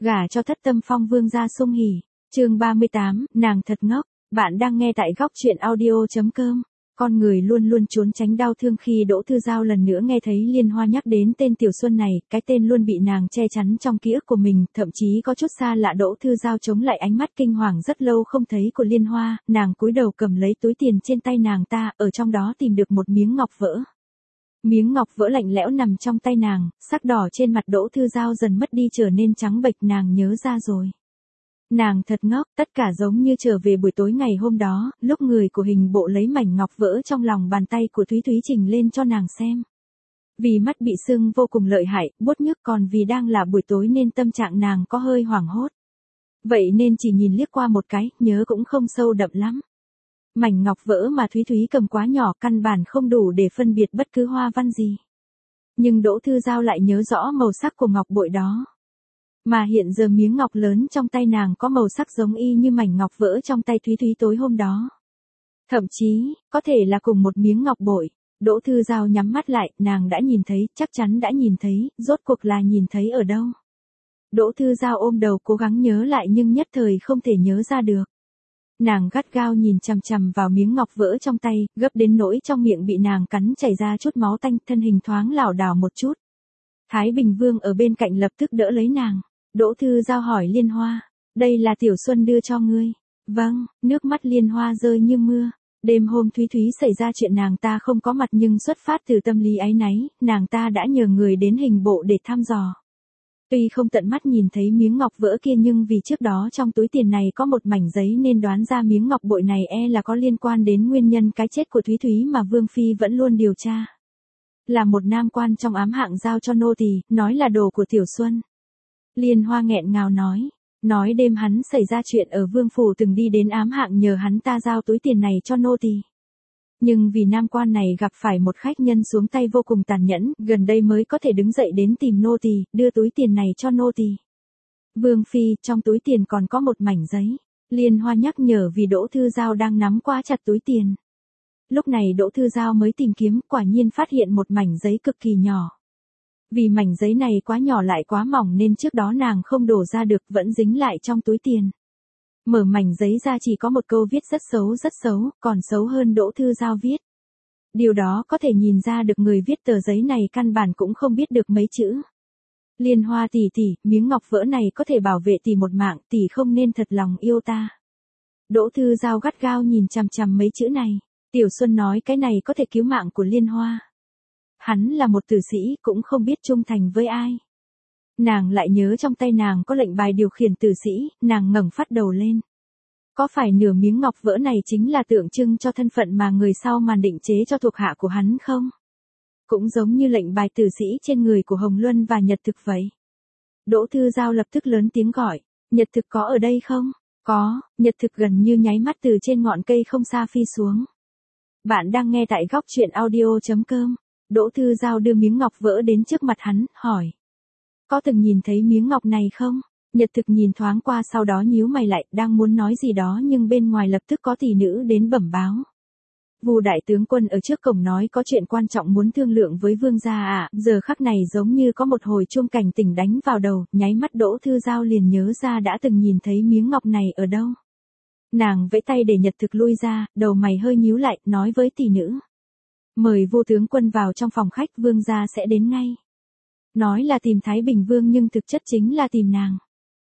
Gả cho Thất Tâm Phong Vương gia sung hỉ. Chương 38, nàng thật ngốc. Bạn đang nghe tại góc truyện audio.com. Con người luôn luôn trốn tránh đau thương khi Đỗ Thư Giao lần nữa nghe thấy Liên Hoa nhắc đến tên Tiểu Xuân này, cái tên luôn bị nàng che chắn trong ký ức của mình, thậm chí có chút xa lạ. Đỗ Thư Giao chống lại ánh mắt kinh hoàng rất lâu không thấy của Liên Hoa, nàng cúi đầu cầm lấy túi tiền trên tay nàng ta, ở trong đó tìm được một miếng ngọc vỡ. Miếng ngọc vỡ lạnh lẽo nằm trong tay nàng, sắc đỏ trên mặt Đỗ Thư Giao dần mất đi trở nên trắng bệch. Nàng nhớ ra rồi. Nàng thật ngốc, tất cả giống như trở về buổi tối ngày hôm đó, lúc người của hình bộ lấy mảnh ngọc vỡ trong lòng bàn tay của Thúy Thúy trình lên cho nàng xem. Vì mắt bị sưng vô cùng lợi hại, buốt nhức, còn vì đang là buổi tối nên tâm trạng nàng có hơi hoảng hốt. Vậy nên chỉ nhìn liếc qua một cái, nhớ cũng không sâu đậm lắm. Mảnh ngọc vỡ mà Thúy Thúy cầm quá nhỏ, căn bản không đủ để phân biệt bất cứ hoa văn gì. Nhưng Đỗ Thư Giao lại nhớ rõ màu sắc của ngọc bội đó. Mà hiện giờ miếng ngọc lớn trong tay nàng có màu sắc giống y như mảnh ngọc vỡ trong tay Thúy Thúy tối hôm đó. Thậm chí, có thể là cùng một miếng ngọc bội. Đỗ Thư Giao nhắm mắt lại, nàng đã nhìn thấy, chắc chắn đã nhìn thấy, rốt cuộc là nhìn thấy ở đâu. Đỗ Thư Giao ôm đầu cố gắng nhớ lại nhưng nhất thời không thể nhớ ra được. Nàng gắt gao nhìn chằm chằm vào miếng ngọc vỡ trong tay, gấp đến nỗi trong miệng bị nàng cắn chảy ra chút máu tanh, thân hình thoáng lảo đảo một chút. Thái Bình Vương ở bên cạnh lập tức đỡ lấy nàng. Đỗ Thư Giao hỏi Liên Hoa, đây là Tiểu Xuân đưa cho ngươi. Vâng, nước mắt Liên Hoa rơi như mưa. Đêm hôm Thúy Thúy xảy ra chuyện nàng ta không có mặt nhưng xuất phát từ tâm lý áy náy, nàng ta đã nhờ người đến hình bộ để thăm dò. Tuy không tận mắt nhìn thấy miếng ngọc vỡ kia nhưng vì trước đó trong túi tiền này có một mảnh giấy nên đoán ra miếng ngọc bội này là có liên quan đến nguyên nhân cái chết của Thúy Thúy mà Vương Phi vẫn luôn điều tra. Là một nam quan trong ám hạng giao cho nô tỳ, nói là đồ của Tiểu Xuân. Liên Hoa nghẹn ngào nói đêm hắn xảy ra chuyện ở Vương Phủ từng đi đến ám hạng nhờ hắn ta giao túi tiền này cho nô tỳ. Nhưng vì nam quan này gặp phải một khách nhân xuống tay vô cùng tàn nhẫn, gần đây mới có thể đứng dậy đến tìm nô tỳ, đưa túi tiền này cho nô tỳ. Vương Phi, trong túi tiền còn có một mảnh giấy. Liên Hoa nhắc nhở vì Đỗ Thư Giao đang nắm quá chặt túi tiền. Lúc này Đỗ Thư Giao mới tìm kiếm, quả nhiên phát hiện một mảnh giấy cực kỳ nhỏ. Vì mảnh giấy này quá nhỏ lại quá mỏng nên trước đó nàng không đổ ra được, vẫn dính lại trong túi tiền. Mở mảnh giấy ra chỉ có một câu viết rất xấu, còn xấu hơn Đỗ Thư Giao viết. Điều đó có thể nhìn ra được người viết tờ giấy này căn bản cũng không biết được mấy chữ. Liên Hoa tỷ tỷ, miếng ngọc vỡ này có thể bảo vệ tỷ một mạng, tỷ không nên thật lòng yêu ta. Đỗ Thư Giao gắt gao nhìn chằm chằm mấy chữ này. Tiểu Xuân nói cái này có thể cứu mạng của Liên Hoa. Hắn là một tử sĩ, cũng không biết trung thành với ai. Nàng lại nhớ trong tay nàng có lệnh bài điều khiển tử sĩ, nàng ngẩng phát đầu lên. Có phải nửa miếng ngọc vỡ này chính là tượng trưng cho thân phận mà người sau màn định chế cho thuộc hạ của hắn không? Cũng giống như lệnh bài tử sĩ trên người của Hồng Luân và Nhật Thực vậy. Đỗ Thư Giao lập tức lớn tiếng gọi, Nhật Thực có ở đây không? Có, Nhật Thực gần như nháy mắt từ trên ngọn cây không xa phi xuống. Bạn đang nghe tại góc truyện audio.com. Đỗ Thư Giao đưa miếng ngọc vỡ đến trước mặt hắn, hỏi. Có từng nhìn thấy miếng ngọc này không? Nhật Thực nhìn thoáng qua sau đó nhíu mày lại, đang muốn nói gì đó nhưng bên ngoài lập tức có tỷ nữ đến bẩm báo. Vu đại tướng quân ở trước cổng nói có chuyện quan trọng muốn thương lượng với vương gia ạ. Giờ khắc này giống như có một hồi chuông cảnh tỉnh đánh vào đầu, nháy mắt Đỗ Thư Giao liền nhớ ra đã từng nhìn thấy miếng ngọc này ở đâu. Nàng vẫy tay để Nhật Thực lui ra, đầu mày hơi nhíu lại, nói với tỷ nữ. Mời Vu tướng quân vào trong phòng khách, vương gia sẽ đến ngay. Nói là tìm Thái Bình Vương nhưng thực chất chính là tìm nàng.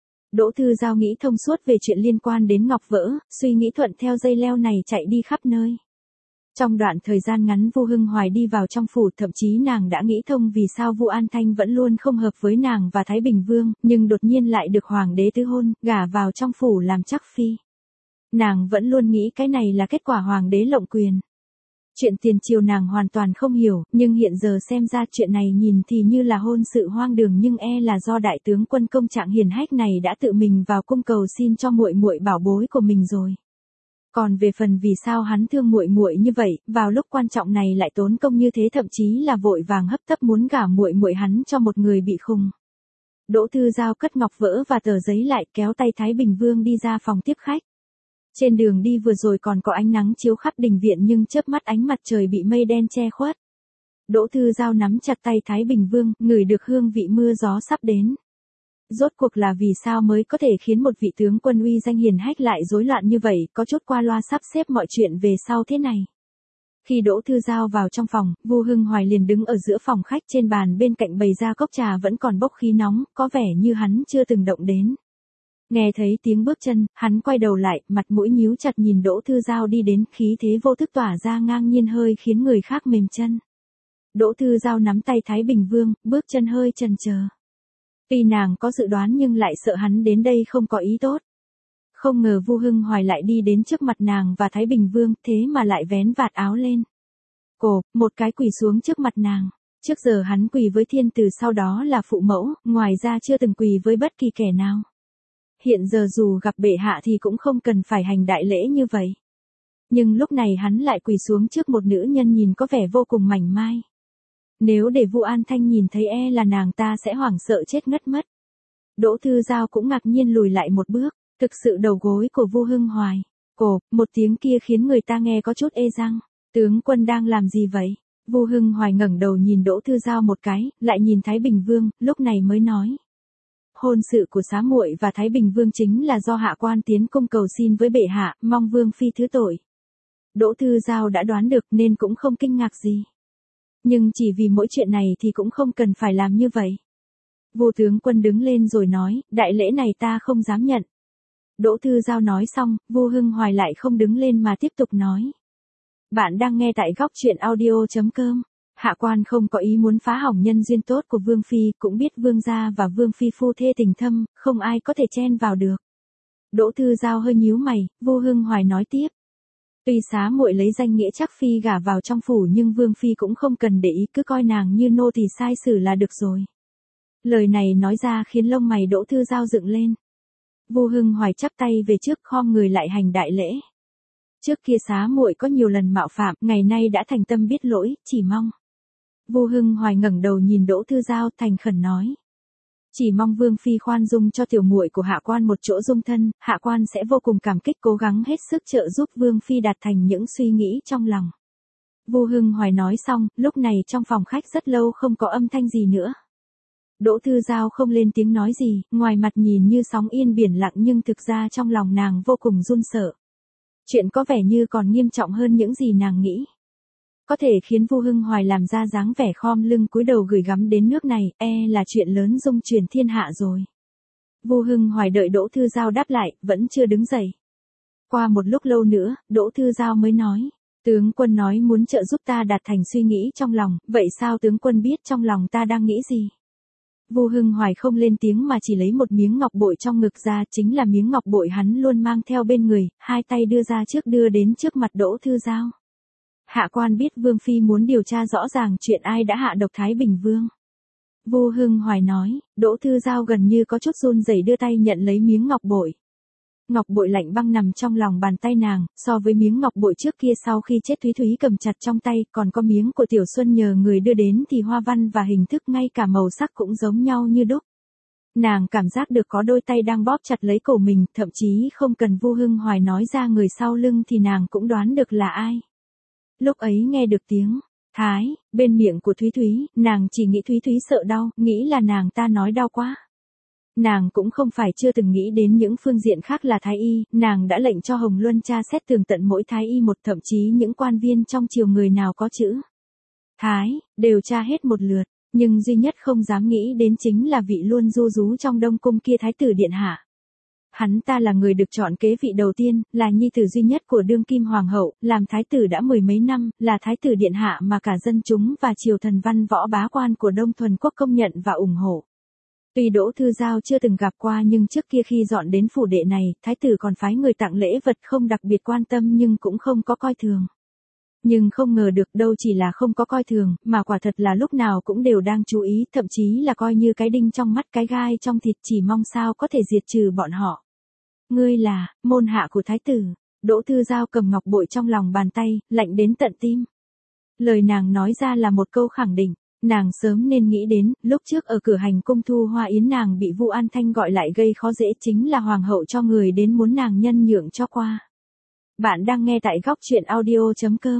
Đỗ Thư Giao nghĩ thông suốt về chuyện liên quan đến ngọc vỡ, suy nghĩ thuận theo dây leo này chạy đi khắp nơi. Trong đoạn thời gian ngắn Vu Hưng Hoài đi vào trong phủ, thậm chí nàng đã nghĩ thông vì sao Vu An Thanh vẫn luôn không hợp với nàng và Thái Bình Vương, nhưng đột nhiên lại được hoàng đế tứ hôn, gả vào trong phủ làm chắc phi. Nàng vẫn luôn nghĩ cái này là kết quả hoàng đế lộng quyền. Chuyện tiền triều nàng hoàn toàn không hiểu, nhưng hiện giờ xem ra chuyện này nhìn thì như là hôn sự hoang đường nhưng là do đại tướng quân công trạng hiển hách này đã tự mình vào cung cầu xin cho muội muội bảo bối của mình rồi. Còn về phần vì sao hắn thương muội muội như vậy, vào lúc quan trọng này lại tốn công như thế, thậm chí là vội vàng hấp tấp muốn gả muội muội hắn cho một người bị khùng. Đỗ Thư Giao cất ngọc vỡ và tờ giấy lại, kéo tay Thái Bình Vương đi ra phòng tiếp khách. Trên đường đi vừa rồi còn có ánh nắng chiếu khắp đình viện nhưng chớp mắt ánh mặt trời bị mây đen che khuất. Đỗ Thư Giao nắm chặt tay Thái Bình Vương, ngửi được hương vị mưa gió sắp đến. Rốt cuộc là vì sao mới có thể khiến một vị tướng quân uy danh hiền hách lại rối loạn như vậy, có chút qua loa sắp xếp mọi chuyện về sau thế này. Khi Đỗ Thư Giao vào trong phòng, Vu Hưng Hoài liền đứng ở giữa phòng khách, trên bàn bên cạnh bày ra cốc trà vẫn còn bốc khí nóng, có vẻ như hắn chưa từng động đến. Nghe thấy tiếng bước chân, hắn quay đầu lại, mặt mũi nhíu chặt nhìn Đỗ Thư Giao đi đến, khí thế vô thức tỏa ra ngang nhiên hơi khiến người khác mềm chân. Đỗ Thư Giao nắm tay Thái Bình Vương, bước chân hơi chần chờ. Tuy nàng có dự đoán nhưng lại sợ hắn đến đây không có ý tốt. Không ngờ Vu Hưng Hoài lại đi đến trước mặt nàng và Thái Bình Vương, thế mà lại vén vạt áo lên. Cổ, một cái quỳ xuống trước mặt nàng. Trước giờ hắn quỳ với thiên tử, sau đó là phụ mẫu, ngoài ra chưa từng quỳ với bất kỳ kẻ nào. Hiện giờ dù gặp bệ hạ thì cũng không cần phải hành đại lễ như vậy. Nhưng lúc này hắn lại quỳ xuống trước một nữ nhân nhìn có vẻ vô cùng mảnh mai. Nếu để Vu An Thanh nhìn thấy là nàng ta sẽ hoảng sợ chết ngất mất. Đỗ Thư Giao cũng ngạc nhiên lùi lại một bước, thực sự đầu gối của Vu Hưng Hoài. Cổ, một tiếng kia khiến người ta nghe có chút ê răng. Tướng quân đang làm gì vậy? Vu Hưng Hoài ngẩng đầu nhìn Đỗ Thư Giao một cái, lại nhìn Thái Bình Vương, lúc này mới nói. Hôn sự của xá muội và Thái Bình Vương chính là do hạ quan tiến cung cầu xin với bệ hạ, mong Vương phi thứ tội. Đỗ Thư Giao đã đoán được nên cũng không kinh ngạc gì. Nhưng chỉ vì mỗi chuyện này thì cũng không cần phải làm như vậy. Vu tướng quân đứng lên rồi nói, đại lễ này ta không dám nhận. Đỗ Thư Giao nói xong, Vu Hưng Hoài lại không đứng lên mà tiếp tục nói. Bạn đang nghe tại góc truyện audio.com. Hạ quan không có ý muốn phá hỏng nhân duyên tốt của Vương phi, cũng biết Vương gia và Vương phi phu thê tình thâm, không ai có thể chen vào được. Đỗ Thư Giao hơi nhíu mày, Vu Hưng Hoài nói tiếp. Tuy xá muội lấy danh nghĩa chắc phi gả vào trong phủ nhưng Vương phi cũng không cần để ý, cứ coi nàng như nô tỳ sai xử là được rồi. Lời này nói ra khiến lông mày Đỗ Thư Giao dựng lên. Vu Hưng Hoài chắp tay về trước, khom người lại hành đại lễ. Trước kia xá muội có nhiều lần mạo phạm, ngày nay đã thành tâm biết lỗi, chỉ mong. Vu Hưng Hoài ngẩng đầu nhìn Đỗ Thư Giao, thành khẩn nói. Chỉ mong Vương phi khoan dung cho tiểu muội của hạ quan một chỗ dung thân, hạ quan sẽ vô cùng cảm kích, cố gắng hết sức trợ giúp Vương phi đạt thành những suy nghĩ trong lòng. Vu Hưng Hoài nói xong, lúc này trong phòng khách rất lâu không có âm thanh gì nữa. Đỗ Thư Giao không lên tiếng nói gì, ngoài mặt nhìn như sóng yên biển lặng nhưng thực ra trong lòng nàng vô cùng run sợ. Chuyện có vẻ như còn nghiêm trọng hơn những gì nàng nghĩ. Có thể khiến Vu Hưng Hoài làm ra dáng vẻ khom lưng cúi đầu gửi gắm đến nước này, là chuyện lớn rung chuyển thiên hạ rồi. Vu Hưng Hoài đợi Đỗ Thư Giao đáp lại, vẫn chưa đứng dậy. Qua một lúc lâu nữa, Đỗ Thư Giao mới nói. Tướng quân nói muốn trợ giúp ta đạt thành suy nghĩ trong lòng, vậy sao tướng quân biết trong lòng ta đang nghĩ gì? Vu Hưng Hoài không lên tiếng mà chỉ lấy một miếng ngọc bội trong ngực ra, chính là miếng ngọc bội hắn luôn mang theo bên người, hai tay đưa ra trước đưa đến trước mặt Đỗ Thư Giao. Hạ quan biết Vương phi muốn điều tra rõ ràng chuyện ai đã hạ độc Thái Bình Vương. Vu Hưng Hoài nói, Đỗ Thư Giao gần như có chút run rẩy đưa tay nhận lấy miếng ngọc bội. Ngọc bội lạnh băng nằm trong lòng bàn tay nàng, so với miếng ngọc bội trước kia sau khi chết Thúy Thúy cầm chặt trong tay, còn có miếng của Tiểu Xuân nhờ người đưa đến thì hoa văn và hình thức ngay cả màu sắc cũng giống nhau như đúc. Nàng cảm giác được có đôi tay đang bóp chặt lấy cổ mình, thậm chí không cần Vu Hưng Hoài nói ra người sau lưng thì nàng cũng đoán được là ai. Lúc ấy nghe được tiếng Thái bên miệng của Thúy Thúy, nàng chỉ nghĩ Thúy Thúy sợ đau, nghĩ là nàng ta nói đau quá. Nàng cũng không phải chưa từng nghĩ đến những phương diện khác là Thái y, nàng đã lệnh cho Hồng Luân tra xét tường tận mỗi Thái y một, thậm chí những quan viên trong triều người nào có chữ Thái, đều tra hết một lượt, nhưng duy nhất không dám nghĩ đến chính là vị luôn ru rú trong Đông Cung kia Thái tử điện hạ. Hắn ta là người được chọn kế vị đầu tiên, là nhi tử duy nhất của đương kim hoàng hậu, làm thái tử đã mười mấy năm, là thái tử điện hạ mà cả dân chúng và triều thần văn võ bá quan của Đông Thuần Quốc công nhận và ủng hộ. Tuy Đỗ Thư Giao chưa từng gặp qua nhưng trước kia khi dọn đến phủ đệ này, thái tử còn phái người tặng lễ vật, không đặc biệt quan tâm nhưng cũng không có coi thường. Nhưng không ngờ được đâu chỉ là không có coi thường, mà quả thật là lúc nào cũng đều đang chú ý, thậm chí là coi như cái đinh trong mắt cái gai trong thịt, chỉ mong sao có thể diệt trừ bọn họ. Ngươi là môn hạ của thái tử. Đỗ Thư Giao cầm ngọc bội trong lòng bàn tay, lạnh đến tận tim. Lời nàng nói ra là một câu khẳng định. Nàng sớm nên nghĩ đến, lúc trước ở cửa hành cung thu hoa yến nàng bị Vu An Thanh gọi lại gây khó dễ, chính là hoàng hậu cho người đến muốn nàng nhân nhượng cho qua. Bạn đang nghe tại góc truyện audio.com.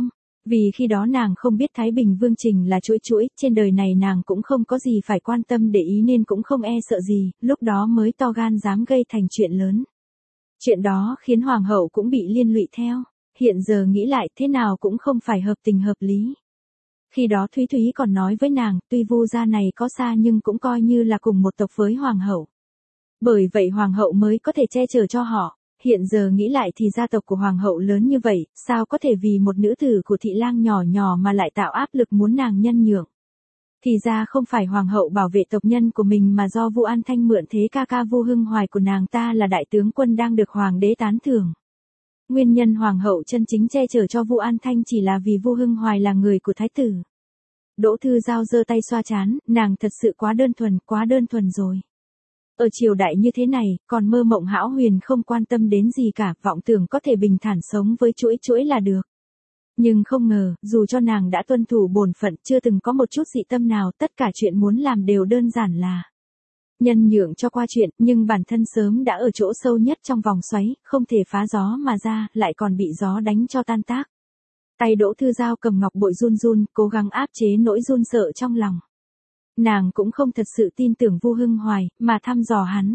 Vì khi đó nàng không biết Thái Bình Vương Trình là chuỗi chuỗi, trên đời này nàng cũng không có gì phải quan tâm để ý nên cũng không e sợ gì, lúc đó mới to gan dám gây thành chuyện lớn. Chuyện đó khiến hoàng hậu cũng bị liên lụy theo, hiện giờ nghĩ lại thế nào cũng không phải hợp tình hợp lý. Khi đó Thúy Thúy còn nói với nàng, tuy Vu gia này có xa nhưng cũng coi như là cùng một tộc với hoàng hậu. Bởi vậy hoàng hậu mới có thể che chở cho họ. Hiện giờ nghĩ lại thì gia tộc của hoàng hậu lớn như vậy, sao có thể vì một nữ tử của thị lang nhỏ nhỏ mà lại tạo áp lực muốn nàng nhân nhượng. Thì ra không phải hoàng hậu bảo vệ tộc nhân của mình mà do Vu An Thanh mượn thế ca ca Vu Hưng Hoài của nàng ta là đại tướng quân đang được hoàng đế tán thưởng. Nguyên nhân hoàng hậu chân chính che chở cho Vu An Thanh chỉ là vì Vu Hưng Hoài là người của thái tử. Đỗ Thư Giao giơ tay xoa trán, nàng thật sự quá đơn thuần rồi. Ở triều đại như thế này, còn mơ mộng hão huyền không quan tâm đến gì cả, vọng tưởng có thể bình thản sống với chuỗi chuỗi là được. Nhưng không ngờ, dù cho nàng đã tuân thủ bổn phận, chưa từng có một chút dị tâm nào, tất cả chuyện muốn làm đều đơn giản là nhân nhượng cho qua chuyện, nhưng bản thân sớm đã ở chỗ sâu nhất trong vòng xoáy, không thể phá gió mà ra, lại còn bị gió đánh cho tan tác. Tay Đỗ Thư Giao cầm ngọc bội run run, cố gắng áp chế nỗi run sợ trong lòng. Nàng cũng không thật sự tin tưởng Vu Hưng Hoài, mà thăm dò hắn.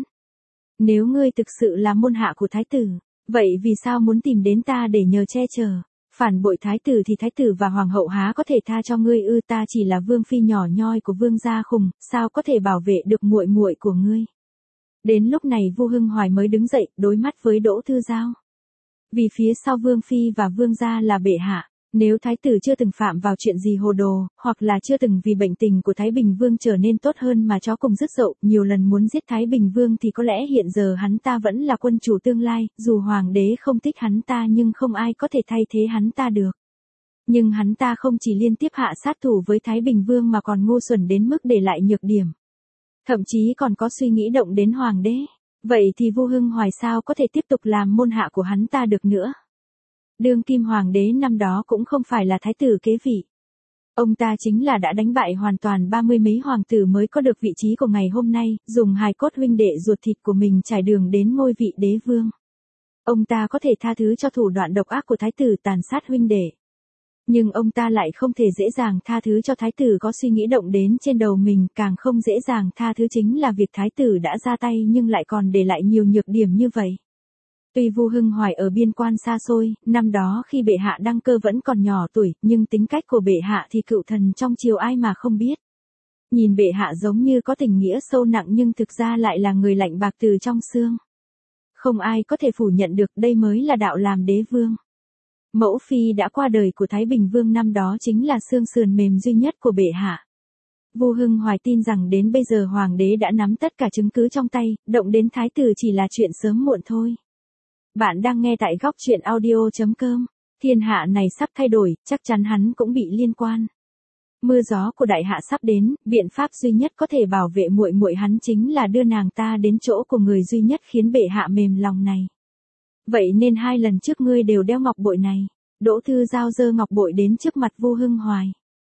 Nếu ngươi thực sự là môn hạ của thái tử, vậy vì sao muốn tìm đến ta để nhờ che chở? Phản bội thái tử thì thái tử và hoàng hậu há có thể tha cho ngươi ư? Ta chỉ là vương phi nhỏ nhoi của vương gia khùng, sao có thể bảo vệ được muội muội của ngươi? Đến lúc này Vu Hưng Hoài mới đứng dậy, đối mắt với Đỗ Thư Giao. Vì phía sau vương phi và vương gia là bệ hạ. Nếu thái tử chưa từng phạm vào chuyện gì hồ đồ, hoặc là chưa từng vì bệnh tình của Thái Bình Vương trở nên tốt hơn mà chó cùng rứt dậu, nhiều lần muốn giết Thái Bình Vương thì có lẽ hiện giờ hắn ta vẫn là quân chủ tương lai, dù hoàng đế không thích hắn ta nhưng không ai có thể thay thế hắn ta được. Nhưng hắn ta không chỉ liên tiếp hạ sát thủ với Thái Bình Vương mà còn ngu xuẩn đến mức để lại nhược điểm. Thậm chí còn có suy nghĩ động đến hoàng đế. Vậy thì Vu Hưng Hoài sao có thể tiếp tục làm môn hạ của hắn ta được nữa? Đương kim hoàng đế năm đó cũng không phải là thái tử kế vị. Ông ta chính là đã đánh bại hoàn toàn 30 mấy hoàng tử mới có được vị trí của ngày hôm nay, dùng hài cốt huynh đệ ruột thịt của mình trải đường đến ngôi vị đế vương. Ông ta có thể tha thứ cho thủ đoạn độc ác của thái tử tàn sát huynh đệ. Nhưng ông ta lại không thể dễ dàng tha thứ cho thái tử có suy nghĩ động đến trên đầu mình, càng không dễ dàng tha thứ chính là việc thái tử đã ra tay nhưng lại còn để lại nhiều nhược điểm như vậy. Tuy Vu Hưng Hoài ở biên quan xa xôi, năm đó khi bệ hạ đăng cơ vẫn còn nhỏ tuổi, nhưng tính cách của bệ hạ thì cựu thần trong triều ai mà không biết. Nhìn bệ hạ giống như có tình nghĩa sâu nặng nhưng thực ra lại là người lạnh bạc từ trong xương. Không ai có thể phủ nhận được đây mới là đạo làm đế vương. Mẫu phi đã qua đời của Thái Bình Vương năm đó chính là xương sườn mềm duy nhất của bệ hạ. Vu Hưng Hoài tin rằng đến bây giờ hoàng đế đã nắm tất cả chứng cứ trong tay, động đến thái tử chỉ là chuyện sớm muộn thôi. Bạn đang nghe tại góc truyện audio.com. Thiên hạ này sắp thay đổi, chắc chắn hắn cũng bị liên quan. Mưa gió của đại hạ sắp đến, biện pháp duy nhất có thể bảo vệ muội muội hắn chính là đưa nàng ta đến chỗ của người duy nhất khiến bệ hạ mềm lòng này. Vậy nên 2 lần trước ngươi đều đeo ngọc bội này. Đỗ Thư Giao giơ ngọc bội đến trước mặt Vu Hưng Hoài.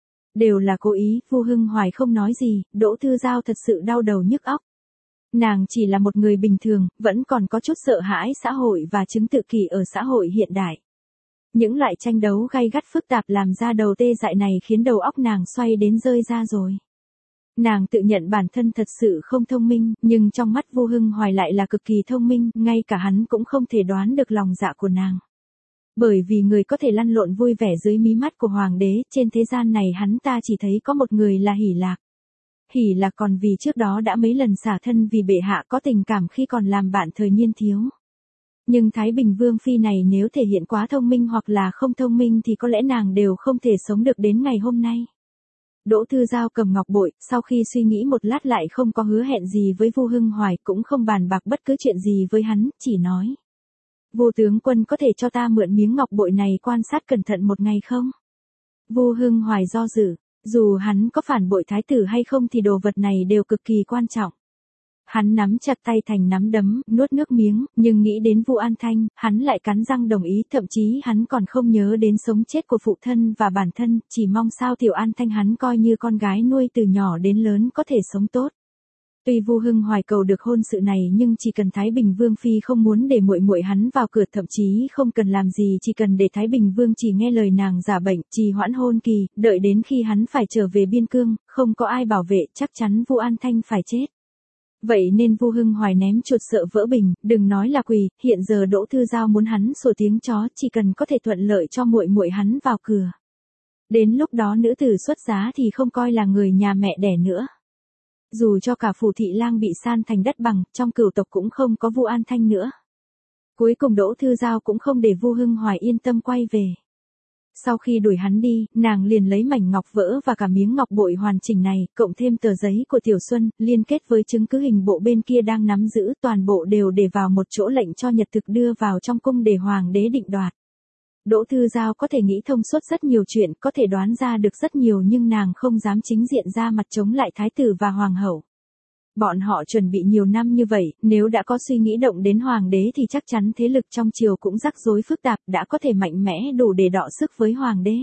Đều là cố ý, Vu Hưng Hoài không nói gì, Đỗ Thư Giao thật sự đau đầu nhức óc. Nàng chỉ là một người bình thường, vẫn còn có chút sợ hãi xã hội và chứng tự kỷ ở xã hội hiện đại. Những loại tranh đấu gay gắt phức tạp làm ra đầu tê dại này khiến đầu óc nàng xoay đến rơi ra rồi. Nàng tự nhận bản thân thật sự không thông minh, nhưng trong mắt Vu Hưng Hoài lại là cực kỳ thông minh, ngay cả hắn cũng không thể đoán được lòng dạ của nàng. Bởi vì người có thể lăn lộn vui vẻ dưới mí mắt của hoàng đế, trên thế gian này hắn ta chỉ thấy có một người là Hỷ Lạc. Hỷ Lạc còn vì trước đó đã mấy lần xả thân vì bệ hạ có tình cảm khi còn làm bạn thời niên thiếu. Nhưng Thái Bình Vương phi này nếu thể hiện quá thông minh hoặc là không thông minh thì có lẽ nàng đều không thể sống được đến ngày hôm nay. Đỗ Thư Giao cầm ngọc bội, sau khi suy nghĩ một lát lại không có hứa hẹn gì với Vu Hưng Hoài, cũng không bàn bạc bất cứ chuyện gì với hắn, chỉ nói. Vu tướng quân có thể cho ta mượn miếng ngọc bội này quan sát cẩn thận một ngày không? Vu Hưng Hoài do dự, dù hắn có phản bội thái tử hay không thì đồ vật này đều cực kỳ quan trọng. Hắn nắm chặt tay thành nắm đấm, nuốt nước miếng, nhưng nghĩ đến Vu An Thanh, hắn lại cắn răng đồng ý, thậm chí hắn còn không nhớ đến sống chết của phụ thân và bản thân, chỉ mong sao Tiểu An Thanh hắn coi như con gái nuôi từ nhỏ đến lớn có thể sống tốt. Tuy Vu Hưng Hoài cầu được hôn sự này nhưng chỉ cần Thái Bình Vương phi không muốn để muội muội hắn vào cửa, thậm chí không cần làm gì, chỉ cần để Thái Bình Vương chỉ nghe lời nàng giả bệnh, trì hoãn hôn kỳ, đợi đến khi hắn phải trở về biên cương, không có ai bảo vệ, chắc chắn Vu An Thanh phải chết. Vậy nên Vu Hưng Hoài ném chuột sợ vỡ bình, đừng nói là quỳ, hiện giờ Đỗ Thư Giao muốn hắn sủa tiếng chó, chỉ cần có thể thuận lợi cho muội muội hắn vào cửa. Đến lúc đó nữ tử xuất giá thì không coi là người nhà mẹ đẻ nữa. Dù cho cả phủ thị lang bị san thành đất bằng, trong cửu tộc cũng không có Vu An Thanh nữa. Cuối cùng Đỗ Thư Giao cũng không để Vu Hưng Hoài yên tâm quay về. Sau khi đuổi hắn đi, nàng liền lấy mảnh ngọc vỡ và cả miếng ngọc bội hoàn chỉnh này, cộng thêm tờ giấy của Tiểu Xuân, liên kết với chứng cứ hình bộ bên kia đang nắm giữ, toàn bộ đều để vào một chỗ lệnh cho Nhật Thực đưa vào trong cung để hoàng đế định đoạt. Đỗ Thư Giao có thể nghĩ thông suốt rất nhiều chuyện, có thể đoán ra được rất nhiều, nhưng nàng không dám chính diện ra mặt chống lại thái tử và hoàng hậu. Bọn họ chuẩn bị nhiều năm như vậy, nếu đã có suy nghĩ động đến hoàng đế thì chắc chắn thế lực trong triều cũng rắc rối phức tạp, đã có thể mạnh mẽ đủ để đọ sức với hoàng đế.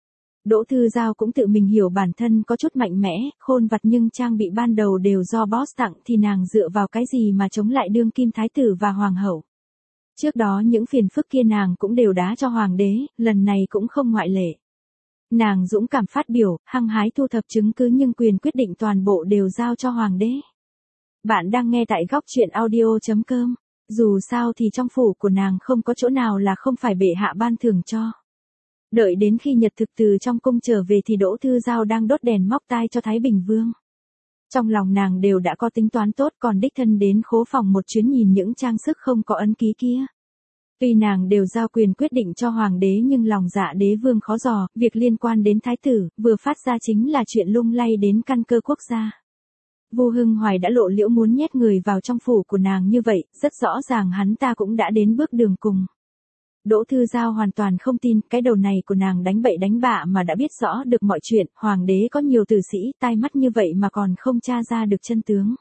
Đỗ Thư Giao cũng tự mình hiểu bản thân có chút mạnh mẽ, khôn vặt, nhưng trang bị ban đầu đều do boss tặng thì nàng dựa vào cái gì mà chống lại đương kim thái tử và hoàng hậu. Trước đó những phiền phức kia nàng cũng đều đá cho hoàng đế, lần này cũng không ngoại lệ. Nàng dũng cảm phát biểu, hăng hái thu thập chứng cứ, nhưng quyền quyết định toàn bộ đều giao cho hoàng đế. Bạn đang nghe tại góc truyện audio.com. Dù sao thì trong phủ của nàng không có chỗ nào là không phải bệ hạ ban thưởng cho. Đợi đến khi Nhật Thực từ trong cung trở về thì Đỗ Thư Giao đang đốt đèn móc tai cho Thái Bình Vương. Trong lòng nàng đều đã có tính toán tốt, còn đích thân đến khố phòng một chuyến nhìn những trang sức không có ấn ký kia. Tuy nàng đều giao quyền quyết định cho hoàng đế nhưng lòng dạ đế vương khó dò, việc liên quan đến thái tử, vừa phát ra chính là chuyện lung lay đến căn cơ quốc gia. Vu Hưng Hoài đã lộ liễu muốn nhét người vào trong phủ của nàng như vậy, rất rõ ràng hắn ta cũng đã đến bước đường cùng. Đỗ Thư Giao hoàn toàn không tin, cái đầu này của nàng đánh bậy đánh bạ mà đã biết rõ được mọi chuyện, hoàng đế có nhiều tử sĩ tai mắt như vậy mà còn không tra ra được chân tướng.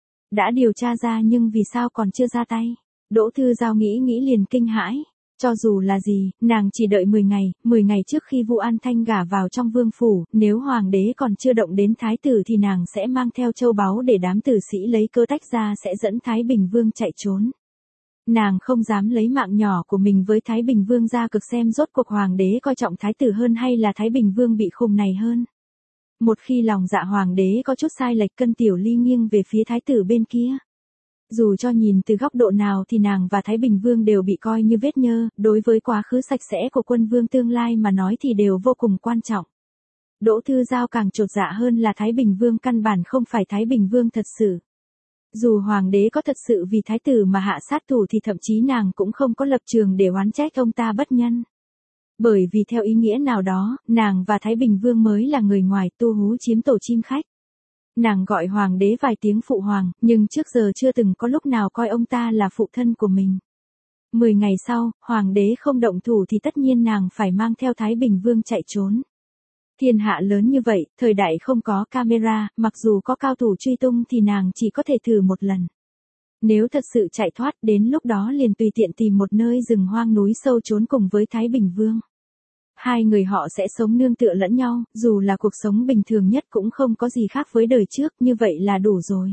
Đã điều tra ra nhưng vì sao còn chưa ra tay? Đỗ Thư Giao nghĩ liền kinh hãi. Cho dù là gì, nàng chỉ đợi 10 ngày trước khi Vu An Thanh gả vào trong vương phủ, nếu hoàng đế còn chưa động đến thái tử thì nàng sẽ mang theo châu báu để đám tử sĩ lấy cơ tách ra, sẽ dẫn Thái Bình Vương chạy trốn. Nàng không dám lấy mạng nhỏ của mình với Thái Bình Vương ra cực, xem rốt cuộc hoàng đế coi trọng thái tử hơn hay là Thái Bình Vương bị khùng này hơn. Một khi lòng dạ hoàng đế có chút sai lệch, cân tiểu ly nghiêng về phía thái tử bên kia. Dù cho nhìn từ góc độ nào thì nàng và Thái Bình Vương đều bị coi như vết nhơ, đối với quá khứ sạch sẽ của quân vương tương lai mà nói thì đều vô cùng quan trọng. Đỗ Thư Giao càng chột dạ hơn là Thái Bình Vương căn bản không phải Thái Bình Vương thật sự. Dù hoàng đế có thật sự vì thái tử mà hạ sát thủ thì thậm chí nàng cũng không có lập trường để oán trách ông ta bất nhân. Bởi vì theo ý nghĩa nào đó, nàng và Thái Bình Vương mới là người ngoài, tu hú chiếm tổ chim khách. Nàng gọi hoàng đế vài tiếng phụ hoàng, nhưng trước giờ chưa từng có lúc nào coi ông ta là phụ thân của mình. 10 ngày sau, hoàng đế không động thủ thì tất nhiên nàng phải mang theo Thái Bình Vương chạy trốn. Thiên hạ lớn như vậy, thời đại không có camera, mặc dù có cao thủ truy tung thì nàng chỉ có thể thử một lần. Nếu thật sự chạy thoát, đến lúc đó liền tùy tiện tìm một nơi rừng hoang núi sâu trốn cùng với Thái Bình Vương. Hai người họ sẽ sống nương tựa lẫn nhau, dù là cuộc sống bình thường nhất cũng không có gì khác với đời trước, như vậy là đủ rồi.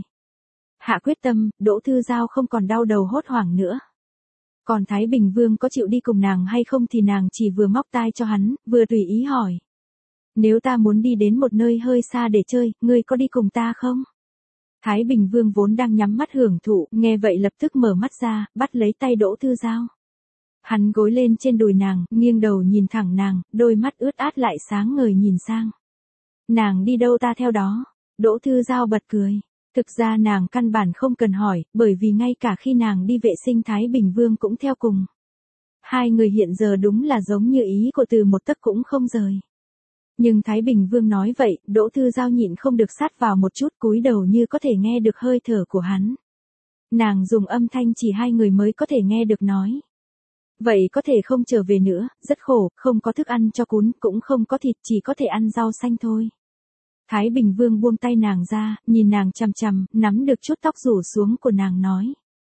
Hạ quyết tâm, Đỗ Thư Giao không còn đau đầu hốt hoảng nữa. Còn Thái Bình Vương có chịu đi cùng nàng hay không thì nàng chỉ vừa móc tai cho hắn, vừa tùy ý hỏi. Nếu ta muốn đi đến một nơi hơi xa để chơi, ngươi có đi cùng ta không? Thái Bình Vương vốn đang nhắm mắt hưởng thụ, nghe vậy lập tức mở mắt ra, bắt lấy tay Đỗ Thư Giao. Hắn gối lên trên đùi nàng, nghiêng đầu nhìn thẳng nàng, đôi mắt ướt át lại sáng ngời nhìn sang. Nàng đi đâu ta theo đó. Đỗ Thư Giao bật cười. Thực ra nàng căn bản không cần hỏi, bởi vì ngay cả khi nàng đi vệ sinh Thái Bình Vương cũng theo cùng. Hai người hiện giờ đúng là giống như ý của từ một tấc cũng không rời. Nhưng Thái Bình Vương nói vậy, Đỗ Thư Giao nhịn không được sát vào một chút, cúi đầu như có thể nghe được hơi thở của hắn. Nàng dùng âm thanh chỉ hai người mới có thể nghe được nói. Vậy có thể không trở về nữa, rất khổ, không có thức ăn cho cún, cũng không có thịt, chỉ có thể ăn rau xanh thôi. Thái Bình Vương buông tay nàng ra, nhìn nàng chằm chằm, nắm được chút tóc rủ xuống của nàng nói.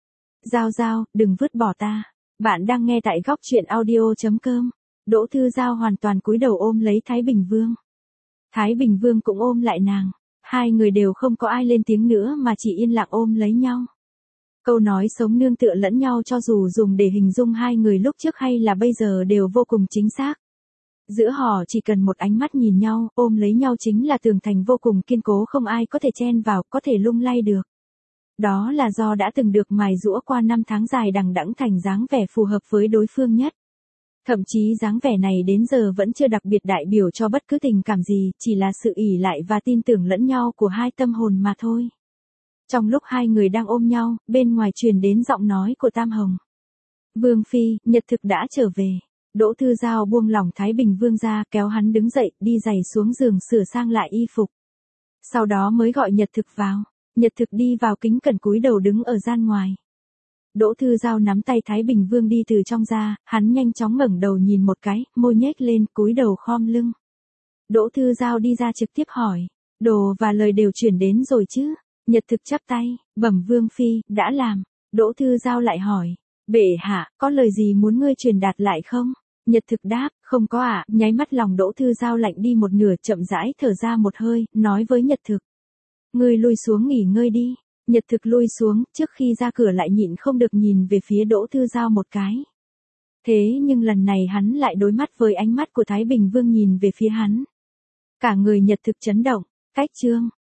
Giao Giao, đừng vứt bỏ ta. Bạn đang nghe tại góc truyện audio.com. Đỗ Thư Giao hoàn toàn cúi đầu ôm lấy Thái Bình Vương. Thái Bình Vương cũng ôm lại nàng. Hai người đều không có ai lên tiếng nữa mà chỉ yên lặng ôm lấy nhau. Câu nói sống nương tựa lẫn nhau cho dù dùng để hình dung hai người lúc trước hay là bây giờ đều vô cùng chính xác. Giữa họ chỉ cần một ánh mắt nhìn nhau, ôm lấy nhau chính là tường thành vô cùng kiên cố không ai có thể chen vào, có thể lung lay được. Đó là do đã từng được mài giũa qua năm tháng dài đằng đẵng thành dáng vẻ phù hợp với đối phương nhất. Thậm chí dáng vẻ này đến giờ vẫn chưa đặc biệt đại biểu cho bất cứ tình cảm gì, chỉ là sự ỷ lại và tin tưởng lẫn nhau của hai tâm hồn mà thôi. Trong lúc hai người đang ôm nhau, bên ngoài truyền đến giọng nói của Tam Hồng. Vương Phi, nhật thực đã trở về. Đỗ Thư Giao buông lỏng Thái Bình Vương ra, kéo hắn đứng dậy, đi giày xuống giường sửa sang lại y phục. Sau đó mới gọi Nhật thực vào. Nhật thực đi vào kính cẩn cúi đầu đứng ở gian ngoài. Đỗ Thư Giao nắm tay Thái Bình Vương đi từ trong ra, hắn nhanh chóng ngẩng đầu nhìn một cái, môi nhếch lên, cúi đầu khom lưng. Đỗ Thư Giao đi ra trực tiếp hỏi, đồ và lời đều chuyển đến rồi chứ? Nhật thực chắp tay, bẩm Vương Phi, đã làm. Đỗ Thư Giao lại hỏi, bệ hạ, có lời gì muốn ngươi truyền đạt lại không? Nhật thực đáp, không có ạ. Nháy mắt lòng Đỗ Thư Giao lạnh đi một nửa, chậm rãi thở ra một hơi, nói với Nhật thực. Ngươi lui xuống nghỉ ngơi đi. Nhật thực lui xuống, trước khi ra cửa lại nhịn không được nhìn về phía Đỗ Thư Giao một cái. Thế nhưng lần này hắn lại đối mắt với ánh mắt của Thái Bình Vương nhìn về phía hắn. Cả người Nhật thực chấn động, cách chương.